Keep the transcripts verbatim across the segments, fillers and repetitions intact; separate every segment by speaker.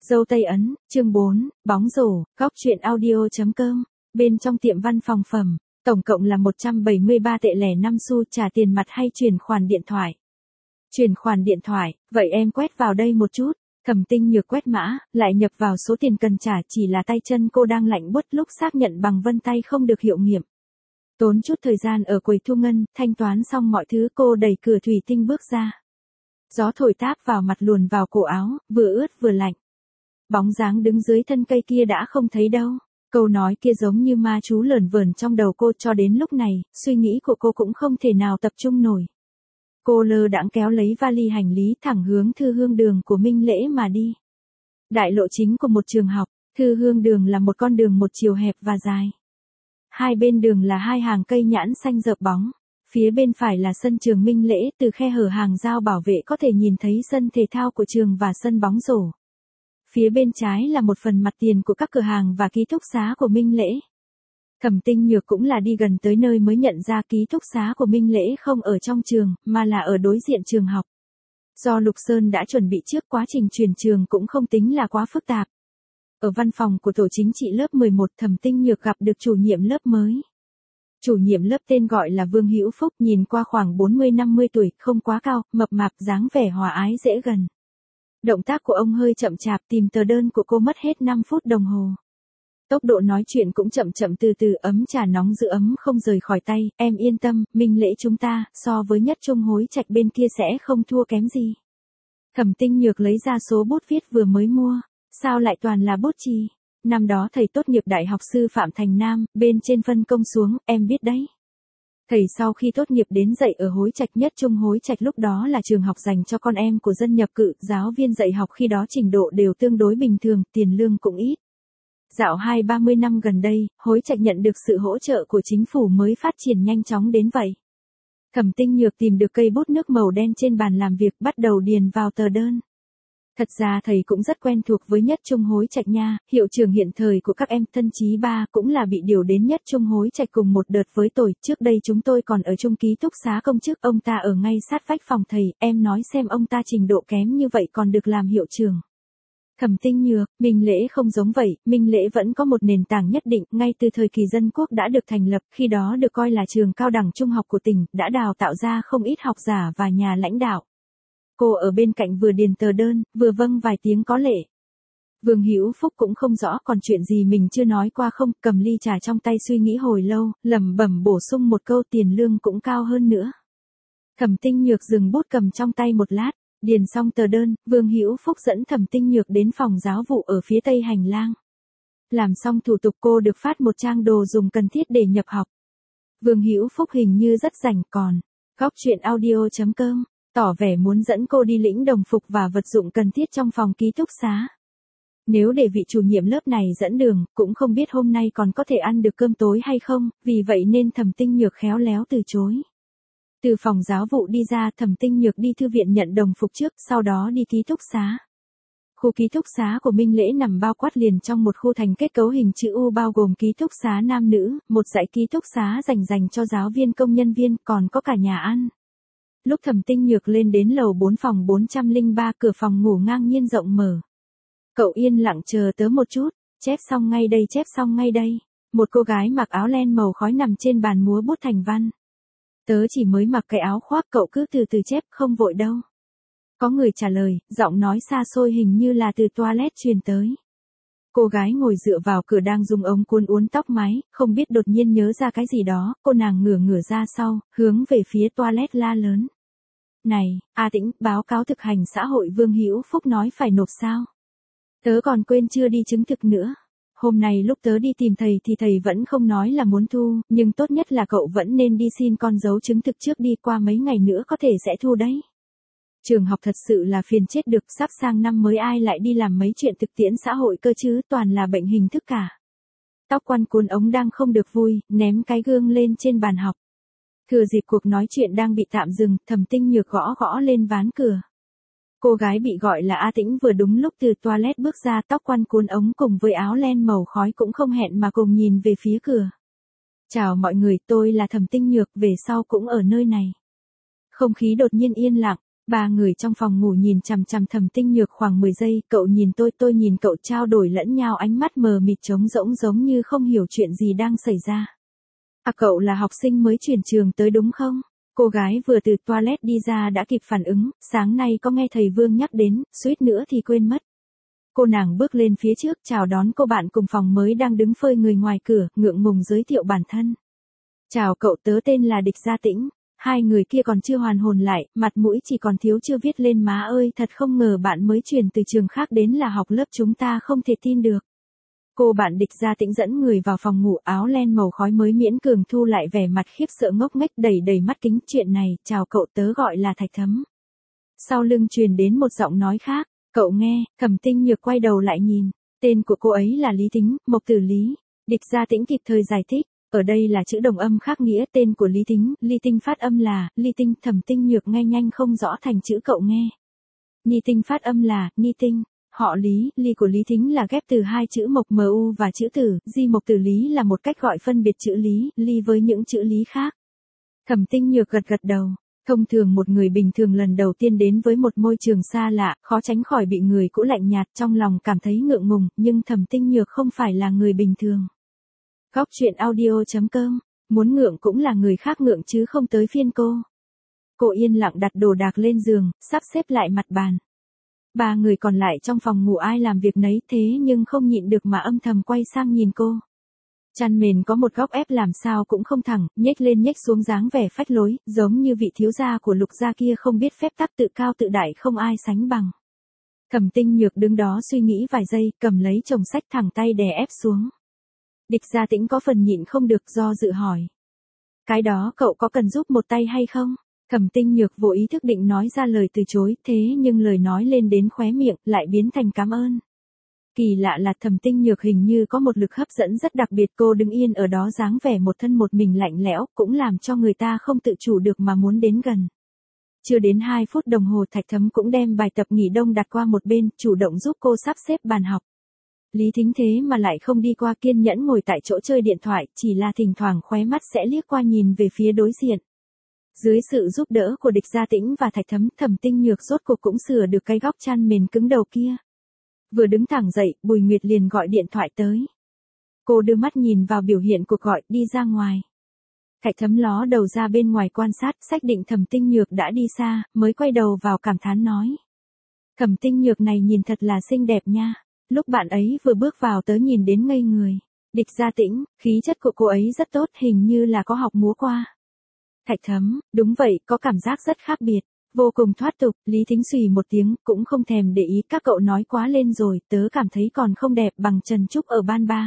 Speaker 1: Dâu Tây Ấn, chương bốn, bóng rổ, góc truyện audio.com. Bên trong tiệm văn phòng phẩm, tổng cộng là một trăm bảy mươi ba tệ lẻ năm xu, trả tiền mặt hay chuyển khoản điện thoại? Chuyển khoản điện thoại, vậy em quét vào đây một chút. Thẩm Tinh Nhược quét mã, lại nhập vào số tiền cần trả, chỉ là tay chân cô đang lạnh buốt lúc xác nhận bằng vân tay không được hiệu nghiệm. Tốn chút thời gian ở quầy thu ngân, thanh toán xong mọi thứ cô đẩy cửa thủy tinh bước ra. Gió thổi táp vào mặt luồn vào cổ áo, vừa ướt vừa lạnh. Bóng dáng đứng dưới thân cây kia đã không thấy đâu. Câu nói kia giống như ma chú lởn vởn trong đầu cô, cho đến lúc này, suy nghĩ của cô cũng không thể nào tập trung nổi. Cô lơ đãng kéo lấy vali hành lý thẳng hướng Thư Hương Đường của Minh Lễ mà đi. Đại lộ chính của một trường học, Thư Hương Đường là một con đường một chiều hẹp và dài. Hai bên đường là hai hàng cây nhãn xanh rợp bóng. Phía bên phải là sân trường Minh Lễ, từ khe hở hàng rào bảo vệ có thể nhìn thấy sân thể thao của trường và sân bóng rổ. Phía bên trái là một phần mặt tiền của các cửa hàng và ký túc xá của Minh Lễ. Thẩm Tinh Nhược cũng là đi gần tới nơi mới nhận ra ký túc xá của Minh Lễ không ở trong trường, mà là ở đối diện trường học. Do Lục Sơn đã chuẩn bị trước, quá trình chuyển trường cũng không tính là quá phức tạp. Ở văn phòng của tổ chính trị lớp mười một, Thẩm Tinh Nhược gặp được chủ nhiệm lớp mới. Chủ nhiệm lớp tên gọi là Vương Hữu Phúc, nhìn qua khoảng bốn mươi năm mươi tuổi, không quá cao, mập mạp, dáng vẻ hòa ái dễ gần. Động tác của ông hơi chậm chạp, tìm tờ đơn của cô mất hết năm phút đồng hồ. Tốc độ nói chuyện cũng chậm chậm từ từ, ấm trà nóng giữ ấm không rời khỏi tay. Em yên tâm, Minh Lễ chúng ta, so với Nhất Trung Hối Trạch bên kia sẽ không thua kém gì. Thẩm Tinh Nhược lấy ra số bút viết vừa mới mua. Sao lại toàn là bút chì? Năm đó thầy tốt nghiệp Đại học Sư phạm Thành Nam, bên trên phân công xuống, em biết đấy. Thầy sau khi tốt nghiệp đến dạy ở Hối Trạch, Nhất Trung Hối Trạch lúc đó là trường học dành cho con em của dân nhập cự, giáo viên dạy học khi đó trình độ đều tương đối bình thường, tiền lương cũng ít. Dạo hai ba mươi năm gần đây, Hối Trạch nhận được sự hỗ trợ của chính phủ mới phát triển nhanh chóng đến vậy. Thẩm Tinh Nhược tìm được cây bút nước màu đen trên bàn làm việc, bắt đầu điền vào tờ đơn. Thật ra thầy cũng rất quen thuộc với Nhất Trung Hối Trạch nha, hiệu trưởng hiện thời của các em, thân chí ba cũng là bị điều đến Nhất Trung Hối Trạch cùng một đợt với tôi, trước đây chúng tôi còn ở chung ký túc xá công chức, ông ta ở ngay sát vách phòng thầy, em nói xem ông ta trình độ kém như vậy còn được làm hiệu trưởng. Thẩm Tinh Nhược, Minh Lễ không giống vậy, Minh Lễ vẫn có một nền tảng nhất định, ngay từ thời kỳ dân quốc đã được thành lập, khi đó được coi là trường cao đẳng trung học của tỉnh, đã đào tạo ra không ít học giả và nhà lãnh đạo. Cô ở bên cạnh vừa điền tờ đơn, vừa vâng vài tiếng có lệ. Vương Hữu Phúc cũng không rõ còn chuyện gì mình chưa nói qua không, cầm ly trà trong tay suy nghĩ hồi lâu, lẩm bẩm bổ sung một câu, tiền lương cũng cao hơn nữa. Thẩm Tinh Nhược dừng bút cầm trong tay một lát, điền xong tờ đơn, Vương Hữu Phúc dẫn Thẩm Tinh Nhược đến phòng giáo vụ ở phía tây hành lang. Làm xong thủ tục cô được phát một trang đồ dùng cần thiết để nhập học. Vương Hữu Phúc hình như rất rảnh, còn góc truyện audio.com tỏ vẻ muốn dẫn cô đi lĩnh đồng phục và vật dụng cần thiết trong phòng ký túc xá. Nếu để vị chủ nhiệm lớp này dẫn đường, cũng không biết hôm nay còn có thể ăn được cơm tối hay không, vì vậy nên Thẩm Tinh Nhược khéo léo từ chối. Từ phòng giáo vụ đi ra, Thẩm Tinh Nhược đi thư viện nhận đồng phục trước, sau đó đi ký túc xá. Khu ký túc xá của Minh Lễ nằm bao quát liền trong một khu thành kết cấu hình chữ U, bao gồm ký túc xá nam nữ, một dãy ký túc xá dành dành cho giáo viên công nhân viên, còn có cả nhà ăn. Lúc Thẩm Tinh Nhược lên đến lầu bốn phòng bốn trăm lẻ ba, cửa phòng ngủ ngang nhiên rộng mở. Cậu yên lặng chờ tớ một chút, chép xong ngay đây, chép xong ngay đây. Một cô gái mặc áo len màu khói nằm trên bàn múa bút thành văn. Tớ chỉ mới mặc cái áo khoác, cậu cứ từ từ chép, không vội đâu. Có người trả lời, giọng nói xa xôi hình như là từ toilet truyền tới. Cô gái ngồi dựa vào cửa đang dùng ống cuốn uốn tóc mái, không biết đột nhiên nhớ ra cái gì đó, cô nàng ngửa ngửa ra sau, hướng về phía toilet la lớn. Này, A Tĩnh, báo cáo thực hành xã hội Vương Hữu Phúc nói phải nộp sao? Tớ còn quên chưa đi chứng thực nữa. Hôm nay lúc tớ đi tìm thầy thì thầy vẫn không nói là muốn thu, nhưng tốt nhất là cậu vẫn nên đi xin con dấu chứng thực trước đi, qua mấy ngày nữa có thể sẽ thu đấy. Trường học thật sự là phiền chết được, sắp sang năm mới ai lại đi làm mấy chuyện thực tiễn xã hội cơ chứ, toàn là bệnh hình thức cả. Tóc quăn cuốn ống đang không được vui, ném cái gương lên trên bàn học. Thừa dịp cuộc nói chuyện đang bị tạm dừng, Thẩm Tinh Nhược gõ gõ lên ván cửa. Cô gái bị gọi là A Tĩnh vừa đúng lúc từ toilet bước ra, tóc quăn cuốn ống cùng với áo len màu khói cũng không hẹn mà cùng nhìn về phía cửa. Chào mọi người, tôi là Thẩm Tinh Nhược, về sau cũng ở nơi này. Không khí đột nhiên yên lặng, Ba người trong phòng ngủ nhìn chằm chằm Thẩm Tinh Nhược khoảng mười giây, cậu nhìn tôi, tôi nhìn cậu, trao đổi lẫn nhau ánh mắt mờ mịt trống rỗng giống như không hiểu chuyện gì đang xảy ra. À, cậu là học sinh mới chuyển trường tới đúng không? Cô gái vừa từ toilet đi ra đã kịp phản ứng, sáng nay có nghe thầy Vương nhắc đến, suýt nữa thì quên mất. Cô nàng bước lên phía trước chào đón cô bạn cùng phòng mới đang đứng phơi người ngoài cửa, ngượng ngùng giới thiệu bản thân. Chào cậu, tớ tên là Địch Gia Tĩnh. Hai người kia còn chưa hoàn hồn lại, mặt mũi chỉ còn thiếu chưa viết lên, má ơi thật không ngờ bạn mới chuyển từ trường khác đến là học lớp chúng ta, không thể tin được. Cô bạn Địch Gia Tĩnh dẫn người vào phòng ngủ, áo len màu khói mới miễn cường thu lại vẻ mặt khiếp sợ ngốc nghếch đầy đầy mắt kính. Chuyện này, chào cậu, tớ gọi là Thạch Thấm. Sau lưng truyền đến một giọng nói khác, cậu nghe. Thẩm Tinh Nhược quay đầu lại nhìn, tên của cô ấy là Lý Tính, Mộc Tử Lý. Địch Gia Tĩnh kịp thời giải thích, ở đây là chữ đồng âm khác nghĩa tên của Lý Tính, Lý Tinh phát âm là Ly Tinh. Thẩm Tinh Nhược nghe nhanh không rõ thành chữ, cậu nghe. Ni Tinh phát âm là Ni Tinh. Họ Lý, Ly của Lý Thính là ghép từ hai chữ Mộc mu và chữ Tử, Di Mộc Tử Lý là một cách gọi phân biệt chữ Lý, Ly với những chữ Lý khác. Thẩm Tinh Nhược gật gật đầu. Thông thường một người bình thường lần đầu tiên đến với một môi trường xa lạ, khó tránh khỏi bị người cũ lạnh nhạt, trong lòng cảm thấy ngượng ngùng, nhưng Thẩm Tinh Nhược không phải là người bình thường. Góc truyện audio chấm com, muốn ngượng cũng là người khác ngượng chứ không tới phiên cô. Cô yên lặng đặt đồ đạc lên giường, sắp xếp lại mặt bàn. Ba người còn lại trong phòng ngủ ai làm việc nấy, thế nhưng không nhịn được mà âm thầm quay sang nhìn cô. Chăn mền có một góc ép làm sao cũng không thẳng, nhếch lên nhếch xuống dáng vẻ phách lối, giống như vị thiếu gia của Lục gia kia không biết phép tắc, tự cao tự đại không ai sánh bằng. Thẩm Tinh Nhược đứng đó suy nghĩ vài giây, cầm lấy chồng sách thẳng tay đè ép xuống. Địch Gia Tĩnh có phần nhịn không được, do dự hỏi. Cái đó cậu có cần giúp một tay hay không? Thẩm Tinh Nhược vô ý thức định nói ra lời từ chối, thế nhưng lời nói lên đến khóe miệng, lại biến thành cảm ơn. Kỳ lạ là Thẩm Tinh Nhược hình như có một lực hấp dẫn rất đặc biệt, cô đứng yên ở đó dáng vẻ một thân một mình lạnh lẽo, cũng làm cho người ta không tự chủ được mà muốn đến gần. Chưa đến hai phút đồng hồ Thạch Thấm cũng đem bài tập nghỉ đông đặt qua một bên, chủ động giúp cô sắp xếp bàn học. Lý Thính thế mà lại không đi qua, kiên nhẫn ngồi tại chỗ chơi điện thoại, chỉ là thỉnh thoảng khóe mắt sẽ liếc qua nhìn về phía đối diện. Dưới sự giúp đỡ của Địch Gia Tĩnh và Thạch Thấm, Thẩm Tinh Nhược rốt cuộc cũng sửa được cái góc chăn mền cứng đầu kia. Vừa đứng thẳng dậy, Bùi Nguyệt liền gọi điện thoại tới. Cô đưa mắt nhìn vào biểu hiện cuộc gọi, đi ra ngoài. Thạch Thấm ló đầu ra bên ngoài quan sát, xác định Thẩm Tinh Nhược đã đi xa, mới quay đầu vào cảm thán nói. Thẩm Tinh Nhược này nhìn thật là xinh đẹp nha. Lúc bạn ấy vừa bước vào tớ nhìn đến ngây người. Địch Gia Tĩnh, khí chất của cô ấy rất tốt, hình như là có học múa qua. Thạch Thấm, đúng vậy, có cảm giác rất khác biệt, vô cùng thoát tục. Lý Thính xùy một tiếng, cũng không thèm để ý, các cậu nói quá lên rồi, tớ cảm thấy còn không đẹp bằng Trần Trúc ở ban ba.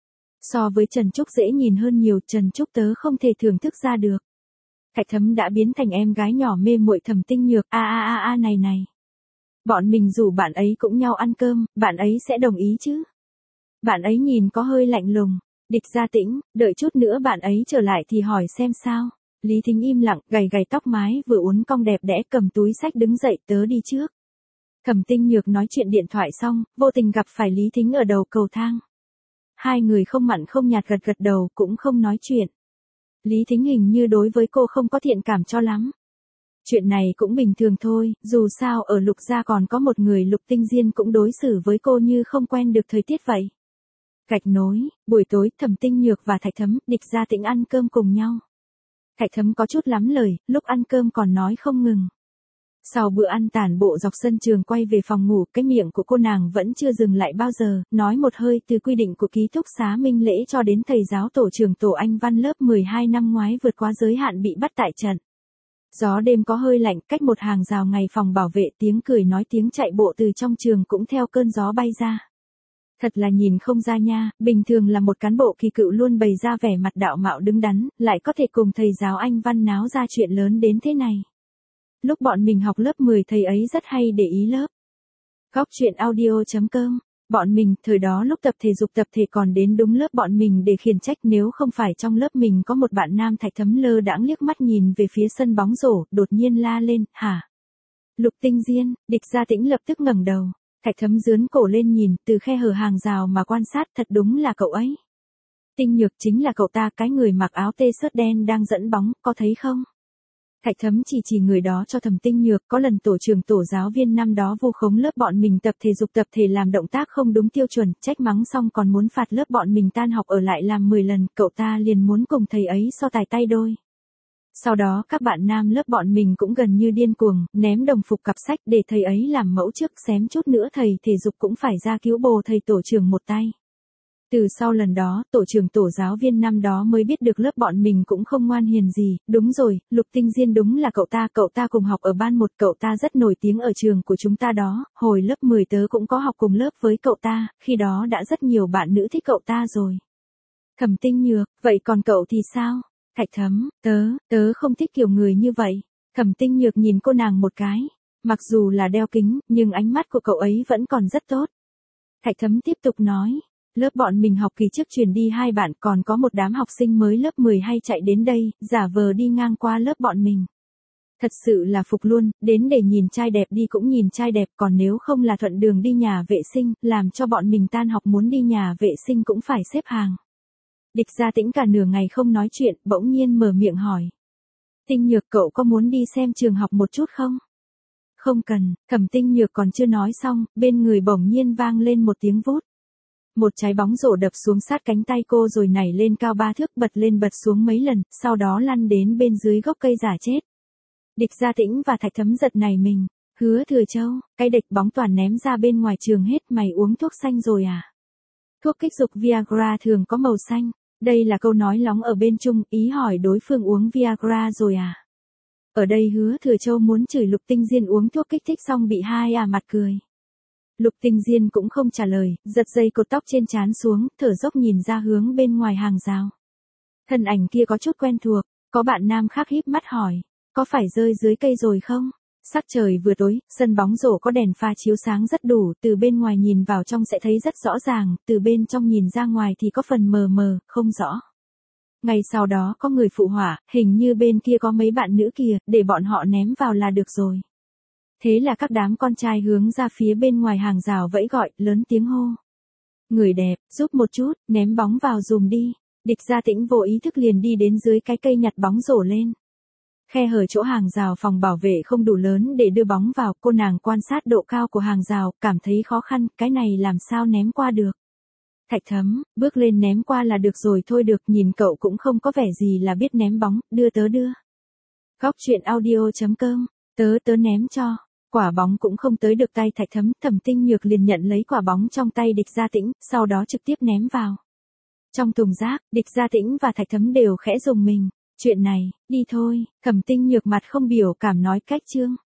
Speaker 1: So với Trần Trúc dễ nhìn hơn nhiều, Trần Trúc tớ không thể thưởng thức ra được. Thạch Thấm đã biến thành em gái nhỏ mê muội Thẩm Tinh Nhược, a a a a này này. Bọn mình rủ bạn ấy cũng nhau ăn cơm, bạn ấy sẽ đồng ý chứ? Bạn ấy nhìn có hơi lạnh lùng. Địch Gia Tĩnh, đợi chút nữa bạn ấy trở lại thì hỏi xem sao. Lý Thính im lặng, gầy gầy tóc mái vừa uốn cong đẹp đẽ, cầm túi sách đứng dậy, tớ đi trước. Thẩm Tinh Nhược nói chuyện điện thoại xong, vô tình gặp phải Lý Thính ở đầu cầu thang. Hai người không mặn không nhạt gật gật đầu, cũng không nói chuyện. Lý Thính hình như đối với cô không có thiện cảm cho lắm. Chuyện này cũng bình thường thôi, dù sao ở Lục gia còn có một người Lục Tinh Diên cũng đối xử với cô như không quen được thời tiết vậy. Gạch nối, buổi tối Thẩm Tinh Nhược và Thạch Thấm, Địch Gia Tĩnh ăn cơm cùng nhau. Thạch Thấm có chút lắm lời, lúc ăn cơm còn nói không ngừng. Sau bữa ăn tản bộ dọc sân trường quay về phòng ngủ, cái miệng của cô nàng vẫn chưa dừng lại bao giờ, nói một hơi từ quy định của ký túc xá Minh Lễ cho đến thầy giáo tổ trưởng tổ Anh văn lớp mười hai năm ngoái vượt quá giới hạn bị bắt tại trận. Gió đêm có hơi lạnh, cách một hàng rào ngày phòng bảo vệ, tiếng cười nói tiếng chạy bộ từ trong trường cũng theo cơn gió bay ra. Thật là nhìn không ra nha, bình thường là một cán bộ kỳ cựu luôn bày ra vẻ mặt đạo mạo đứng đắn, lại có thể cùng thầy giáo Anh văn náo ra chuyện lớn đến thế này. Lúc bọn mình học lớp mười thầy ấy rất hay để ý lớp. Góc truyện audio chấm com, bọn mình, thời đó lúc tập thể dục tập thể còn đến đúng lớp bọn mình để khiển trách, nếu không phải trong lớp mình có một bạn nam. Thạch Thấm lơ đãng liếc mắt nhìn về phía sân bóng rổ, đột nhiên la lên, hả? Lục Tinh Diên. Địch Gia Tĩnh lập tức ngẩng đầu. Thạch Thấm dướn cổ lên nhìn, từ khe hở hàng rào mà quan sát, thật đúng là cậu ấy. Tinh Nhược chính là cậu ta, cái người mặc áo tê xớt đen đang dẫn bóng, có thấy không? Thạch Thấm chỉ chỉ người đó cho Thẩm Tinh Nhược, có lần tổ trưởng tổ giáo viên năm đó vu khống lớp bọn mình tập thể dục tập thể làm động tác không đúng tiêu chuẩn, trách mắng xong còn muốn phạt lớp bọn mình tan học ở lại làm mười lần, cậu ta liền muốn cùng thầy ấy so tài tay đôi. Sau đó các bạn nam lớp bọn mình cũng gần như điên cuồng, ném đồng phục cặp sách để thầy ấy làm mẫu trước, xém chút nữa thầy thể dục cũng phải ra cứu bồ thầy tổ trưởng một tay. Từ sau lần đó, tổ trưởng tổ giáo viên năm đó mới biết được lớp bọn mình cũng không ngoan hiền gì, đúng rồi, Lục Tinh Diên đúng là cậu ta, cậu ta cùng học ở ban một, cậu ta rất nổi tiếng ở trường của chúng ta đó, hồi lớp mười tớ cũng có học cùng lớp với cậu ta, khi đó đã rất nhiều bạn nữ thích cậu ta rồi. Thẩm Tinh Nhược, vậy còn cậu thì sao? Thạch Thấm, tớ, tớ không thích kiểu người như vậy. Thẩm Tinh Nhược nhìn cô nàng một cái, mặc dù là đeo kính, nhưng ánh mắt của cậu ấy vẫn còn rất tốt. Thạch Thấm tiếp tục nói. Lớp bọn mình học kỳ trước chuyển đi hai bạn, còn có một đám học sinh mới lớp mười hay chạy đến đây, giả vờ đi ngang qua lớp bọn mình. Thật sự là phục luôn, đến để nhìn trai đẹp đi cũng nhìn trai đẹp, còn nếu không là thuận đường đi nhà vệ sinh, làm cho bọn mình tan học muốn đi nhà vệ sinh cũng phải xếp hàng. Địch Gia Tĩnh cả nửa ngày không nói chuyện, bỗng nhiên mở miệng hỏi. Tinh Nhược, cậu có muốn đi xem trường học một chút không? Không cần, Thẩm Tinh Nhược còn chưa nói xong, bên người bỗng nhiên vang lên một tiếng vút. Một trái bóng rổ đập xuống sát cánh tay cô rồi nảy lên cao ba thước, bật lên bật xuống mấy lần, sau đó lăn đến bên dưới gốc cây giả chết. Địch Gia Tĩnh và Thạch Thấm giật nảy mình. Hứa Thừa Châu, cái địch bóng toàn ném ra bên ngoài trường hết, mày uống thuốc xanh rồi à? Thuốc kích dục Viagra thường có màu xanh. Đây là câu nói lóng ở bên Trung, ý hỏi đối phương uống Viagra rồi à? Ở đây Hứa Thừa Châu muốn chửi Lục Tinh Diên uống thuốc kích thích xong bị hai à mặt cười. Lục Tinh Diên cũng không trả lời, giật dây cột tóc trên trán xuống, thở dốc nhìn ra hướng bên ngoài hàng rào. Thân ảnh kia có chút quen thuộc, có bạn nam khác híp mắt hỏi, có phải rơi dưới cây rồi không? Sắc trời vừa tối, sân bóng rổ có đèn pha chiếu sáng rất đủ, từ bên ngoài nhìn vào trong sẽ thấy rất rõ ràng, từ bên trong nhìn ra ngoài thì có phần mờ mờ, không rõ. Ngày sau đó có người phụ họa, hình như bên kia có mấy bạn nữ kìa, để bọn họ ném vào là được rồi. Thế là các đám con trai hướng ra phía bên ngoài hàng rào vẫy gọi, lớn tiếng hô. Người đẹp, giúp một chút, ném bóng vào dùm đi. Địch Gia Tĩnh vô ý thức liền đi đến dưới cái cây nhặt bóng rổ lên. Khe hở chỗ hàng rào phòng bảo vệ không đủ lớn để đưa bóng vào, cô nàng quan sát độ cao của hàng rào, cảm thấy khó khăn, cái này làm sao ném qua được. Thạch Thấm, bước lên ném qua là được rồi thôi được, nhìn cậu cũng không có vẻ gì là biết ném bóng, đưa tớ đưa. Góc truyện audio chấm com, tớ tớ ném cho. Quả bóng cũng không tới được tay Thạch Thấm, Thẩm Tinh Nhược liền nhận lấy quả bóng trong tay Địch Gia Tĩnh, sau đó trực tiếp ném vào. Trong thùng rác, Địch Gia Tĩnh và Thạch Thấm đều khẽ rùng mình. Chuyện này, đi thôi, Thẩm Tinh Nhược mặt không biểu cảm nói cách chương.